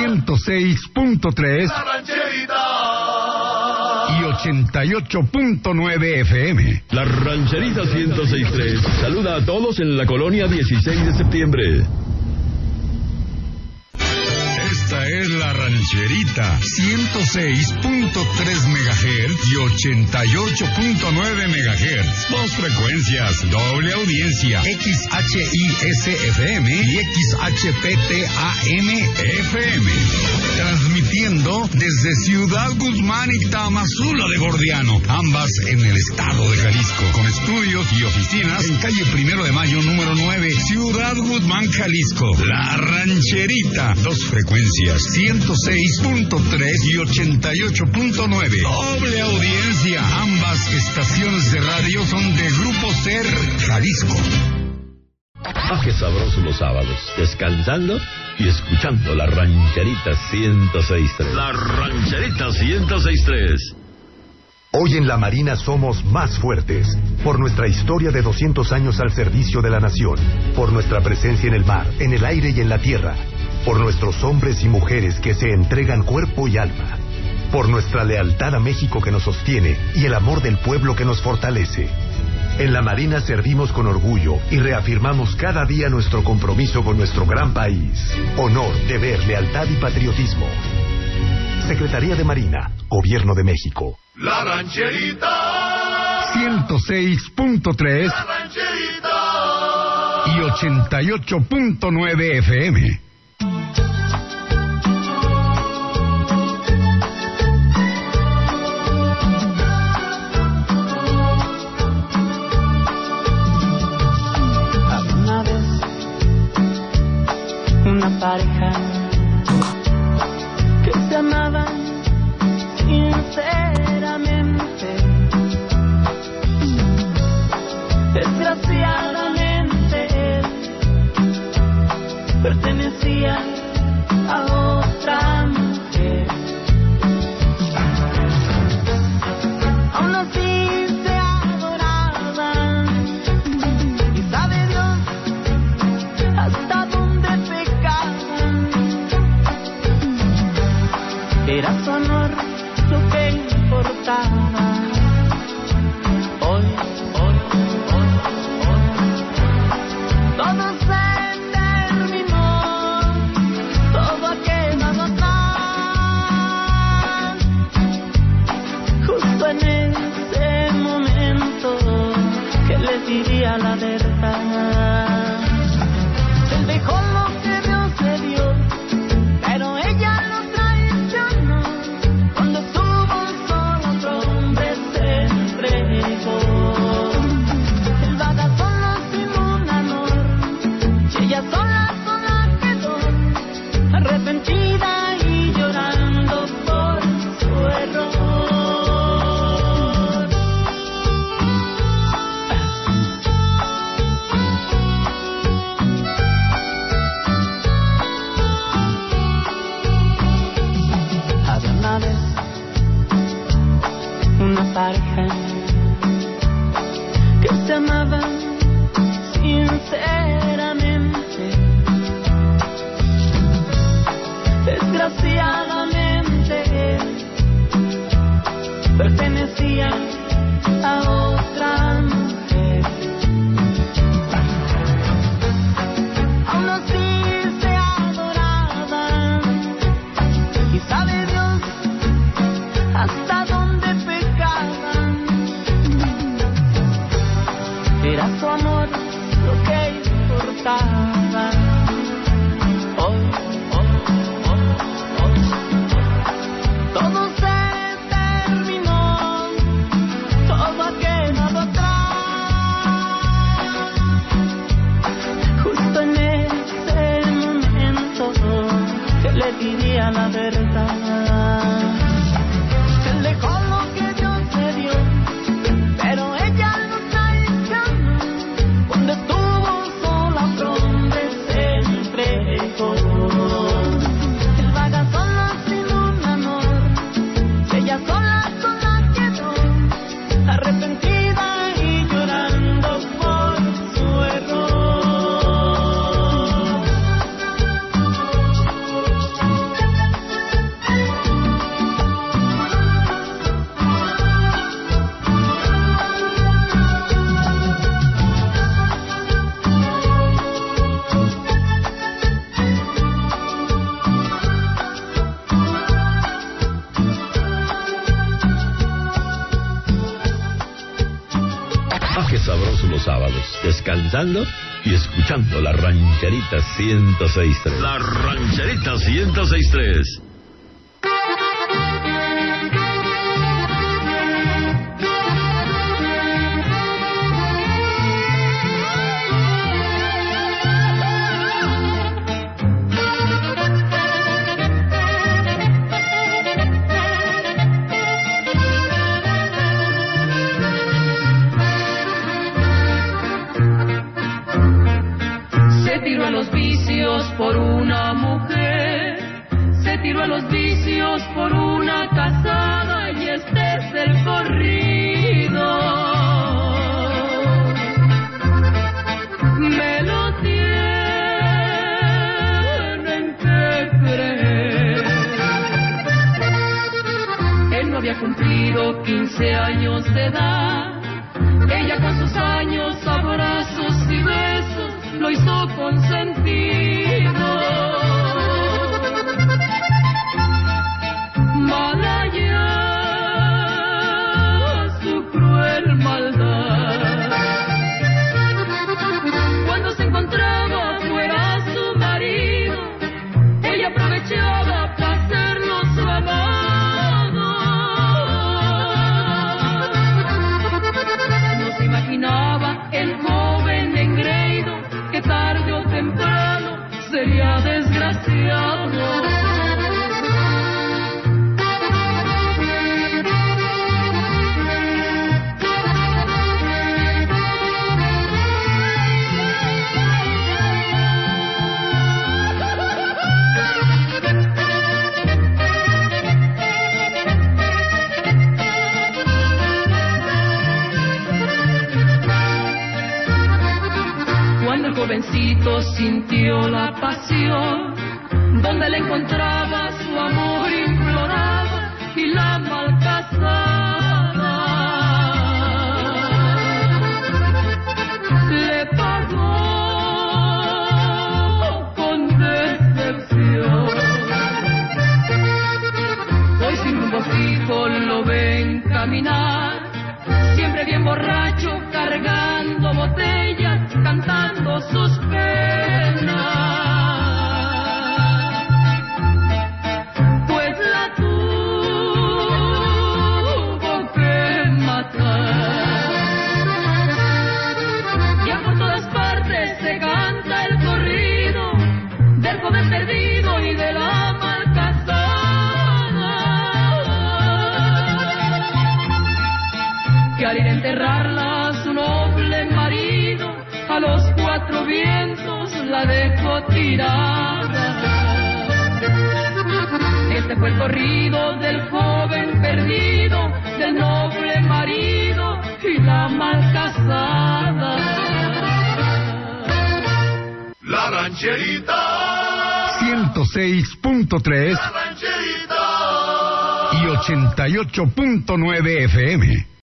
106.3 La Rancherita y 88.9 FM. La Rancherita 106.3 saluda a todos en la colonia 16 de septiembre. Esta es la Rancherita, 106.3 MHz y 88.9 MHz. Dos frecuencias, doble audiencia, XHISFM y XHPTAM-FM. Transmitiendo desde Ciudad Guzmán y Tamazula de Gordiano, ambas en el estado de Jalisco, con estudios y oficinas en calle 1 de Mayo, número 9, Ciudad Guzmán, Jalisco. La Rancherita, dos frecuencias, 106.3 y 88.9. Doble audiencia. Ambas estaciones de radio son de Grupo Ser Jalisco. Ah, qué sabrosos los sábados, descansando y escuchando la Rancherita 106.3. La Rancherita 106.3. Hoy en la Marina somos más fuertes, por nuestra historia de 200 años al servicio de la nación, por nuestra presencia en el mar, en el aire y en la tierra, por nuestros hombres y mujeres que se entregan cuerpo y alma, por nuestra lealtad a México que nos sostiene y el amor del pueblo que nos fortalece. En la Marina servimos con orgullo y reafirmamos cada día nuestro compromiso con nuestro gran país. Honor, deber, lealtad y patriotismo. Secretaría de Marina, Gobierno de México. La Rancherita 106.3 La Rancherita y 88.9 FM. Una vez, una pareja que se amaban sinceramente. Desgraciadamente pertenecía a otra mujer. Aún así se adoraban y sabe Dios hasta dónde pecaban. Era su honor lo que importaba. Hoy, todo se terminó, todo ha quedado atrás. Justo en ese momento que le diría la verdad. Él dejó lo que Dios le dio, pero ella lo traicionó. Cuando estuvo solo otro hombre se entregó. Él vaga solo sin un amor, y ella sola quedó, arrepentida y llorando por su error. Había una vez una pareja que se amaba sinceramente. Desgraciadamente pertenecía a otra mujer. Aún así se adoraban y sabe Dios hasta dónde pecaban. Era su amor lo que importaba. Hoy, todo se terminó, todo ha quedado atrás. Justo en ese momento que le diría la verdad. Él dejó lo que Dios le dio, pero ella lo traicionó. Cuando estuvo sola otro hombre se entregó. Él vaga solo sin un amor, ella sola quedó, arrepentida y llorando por su error. los sábados, descansando y escuchando la Rancherita 106.3. La Rancherita 106.3. Tiró a los vicios por una mujer, se tiró a los vicios por una casada y este es el corrido. Me lo tienen que creer. Él no había cumplido 15 años de edad, ella con sus años, abrazos y besos lo hizo consentido. Malaya su cruel maldad. Cuando se encontraba fuera su marido, ella aprovechaba para hacerlo su amado. No se imaginaba el joven engreído que tarde o temprano sería desgraciado. El jovencito sintió la pasión, donde le encontraba su amor imploraba y la malcasada le pagó con decepción. Hoy sin rumbo fijo lo ven caminar, siempre bien borracho, cargando botellas, cantando sus penas. Pues la tuvo que matar. Ya por todas partes se canta el corrido del joven perdido y de la malcasada, que al ir a enterrarla su noble marido a los 4 vientos la dejó tirada. Este fue el corrido del joven perdido, del noble marido y la malcasada. La Rancherita 106.3 La Rancherita y 88.9 FM.